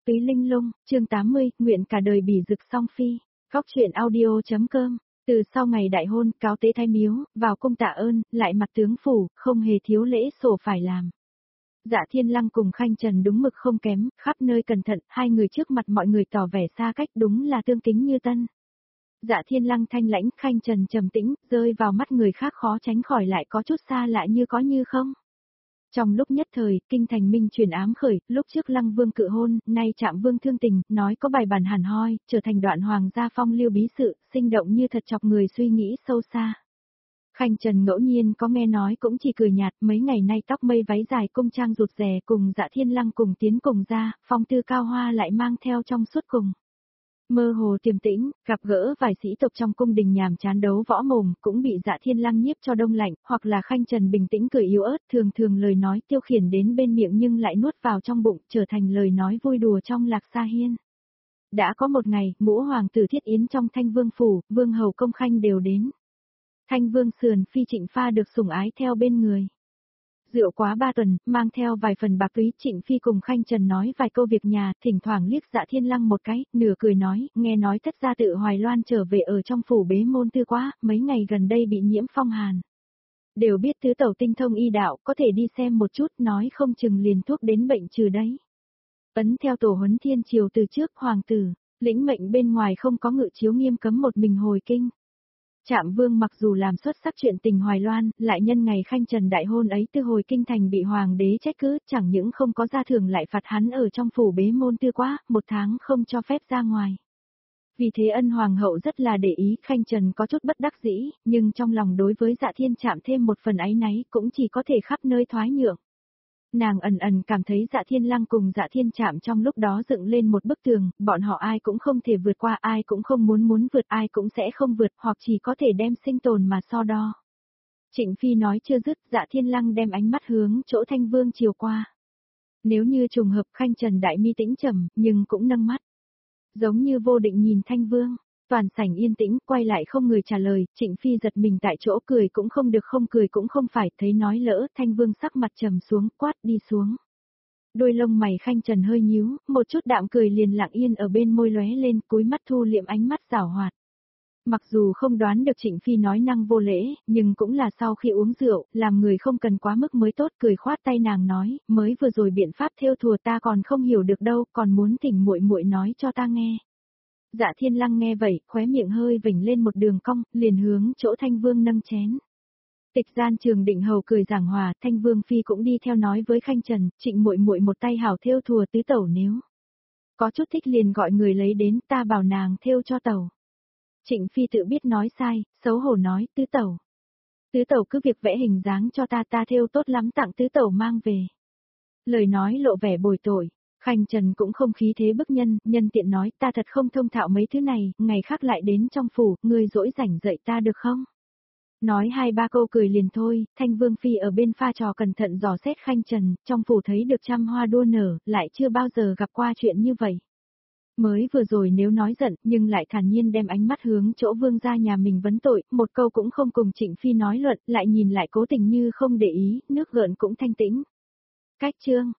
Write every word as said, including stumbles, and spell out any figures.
Túy Linh Lung, chương tám mươi, nguyện cả đời bỉ dực song phi. Góc truyện audio.com. Từ sau ngày đại hôn, cáo tế thái miếu, vào cung tạ ơn, lại mặt tướng phủ, không hề thiếu lễ sổ phải làm. Dạ Thiên Lăng cùng Khanh Trần đúng mực không kém, khắp nơi cẩn thận, hai người trước mặt mọi người tỏ vẻ xa cách, đúng là tương kính như tân. Dạ Thiên Lăng thanh lãnh, Khanh Trần trầm tĩnh, rơi vào mắt người khác khó tránh khỏi lại có chút xa lạ như có như không. Trong lúc nhất thời, kinh thành minh truyền ám khởi, lúc trước Lăng Vương cự hôn, nay Trạm Vương thương tình, nói có bài bản hàn hoi, trở thành đoạn hoàng gia phong lưu bí sự, sinh động như thật chọc người suy nghĩ sâu xa. Khanh Trần ngẫu nhiên có nghe nói cũng chỉ cười nhạt, mấy ngày nay tóc mây váy dài cung trang rụt rè cùng Dạ Thiên Lăng cùng tiến cùng ra, phong tư cao hoa lại mang theo trong suốt cùng. Mơ hồ tiềm tĩnh, gặp gỡ vài sĩ tộc trong cung đình nhàm chán đấu võ mồm, cũng bị Dạ Thiên Lăng nhiếp cho đông lạnh, hoặc là Khanh Trần bình tĩnh cười yếu ớt, thường thường lời nói tiêu khiển đến bên miệng nhưng lại nuốt vào trong bụng, trở thành lời nói vui đùa trong Lạc Sa Hiên. Đã có một ngày, ngũ hoàng tử thiết yến trong Thanh Vương phủ, vương hầu công khanh đều đến. Thanh Vương sườn phi Trịnh Pha được sủng ái theo bên người. Rượu quá ba tuần, mang theo vài phần bạc túy, Trịnh Phi cùng Khanh Trần nói vài câu việc nhà, thỉnh thoảng liếc Dạ Thiên Lăng một cái, nửa cười nói, nghe nói thất gia tự Hoài Loan trở về ở trong phủ bế môn tư quá, mấy ngày gần đây bị nhiễm phong hàn. Đều biết tứ tẩu tinh thông y đạo, có thể đi xem một chút, nói không chừng liền thuốc đến bệnh trừ đấy. Ấn theo tổ huấn thiên triều từ trước, hoàng tử, lĩnh mệnh bên ngoài không có ngự chiếu nghiêm cấm một mình hồi kinh. Trạm Vương mặc dù làm xuất sắc chuyện tình Hoài Loan, lại nhân ngày Khanh Trần đại hôn ấy tư hồi kinh thành bị hoàng đế trách cứ, chẳng những không có gia thưởng lại phạt hắn ở trong phủ bế môn tư quá, một tháng không cho phép ra ngoài. Vì thế ân hoàng hậu rất là để ý, Khanh Trần có chút bất đắc dĩ, nhưng trong lòng đối với Dạ Thiên Trạm thêm một phần áy náy, cũng chỉ có thể khắp nơi thoái nhượng. Nàng ẩn ẩn cảm thấy Dạ Thiên Lăng cùng Dạ Thiên Trạm trong lúc đó dựng lên một bức tường, bọn họ ai cũng không thể vượt qua, ai cũng không muốn muốn vượt, ai cũng sẽ không vượt, hoặc chỉ có thể đem sinh tồn mà so đo. Trịnh Phi nói chưa dứt, Dạ Thiên Lăng đem ánh mắt hướng chỗ Thanh Vương chiều qua. Nếu như trùng hợp Khanh Trần đại mi tĩnh trầm, nhưng cũng nâng mắt. Giống như vô định nhìn Thanh Vương. Toàn sảnh yên tĩnh, quay lại không người trả lời, Trịnh Phi giật mình tại chỗ, cười cũng không được, không cười cũng không phải, thấy nói lỡ, Thanh Vương sắc mặt trầm xuống, quát đi xuống. Đôi lông mày Khanh Trần hơi nhíu, một chút đạm cười liền lặng yên ở bên môi lóe lên, cúi mắt thu liệm ánh mắt giảo hoạt. Mặc dù không đoán được Trịnh Phi nói năng vô lễ, nhưng cũng là sau khi uống rượu, làm người không cần quá mức mới tốt, cười khoát tay nàng nói, mới vừa rồi biện pháp thêu thùa ta còn không hiểu được đâu, còn muốn thỉnh muội muội nói cho ta nghe. Dạ Thiên Lăng nghe vậy, khóe miệng hơi vểnh lên một đường cong, liền hướng chỗ Thanh Vương nâng chén. Tịch gian Trường Định hầu cười giảng hòa, Thanh Vương phi cũng đi theo nói với Khanh Trần, Trịnh muội muội một tay hảo thêu thùa tứ tẩu, nếu có chút thích liền gọi người lấy đến, ta bảo nàng thêu cho tẩu. Trịnh Phi tự biết nói sai, xấu hổ nói, tứ tẩu. Tứ tẩu cứ việc vẽ hình dáng cho ta, ta thêu tốt lắm tặng tứ tẩu mang về. Lời nói lộ vẻ bồi tội. Khanh Trần cũng không khí thế bức nhân, nhân tiện nói, ta thật không thông thạo mấy thứ này, ngày khác lại đến trong phủ, ngươi dỗi rảnh dạy ta được không? Nói hai ba câu cười liền thôi, Thanh Vương Phi ở bên pha trò cẩn thận dò xét Khanh Trần, trong phủ thấy được trăm hoa đua nở, lại chưa bao giờ gặp qua chuyện như vậy. Mới vừa rồi nếu nói giận, nhưng lại thản nhiên đem ánh mắt hướng chỗ vương gia nhà mình vấn tội, một câu cũng không cùng Trịnh Phi nói luận, lại nhìn lại cố tình như không để ý, nước gợn cũng thanh tĩnh. Cách chương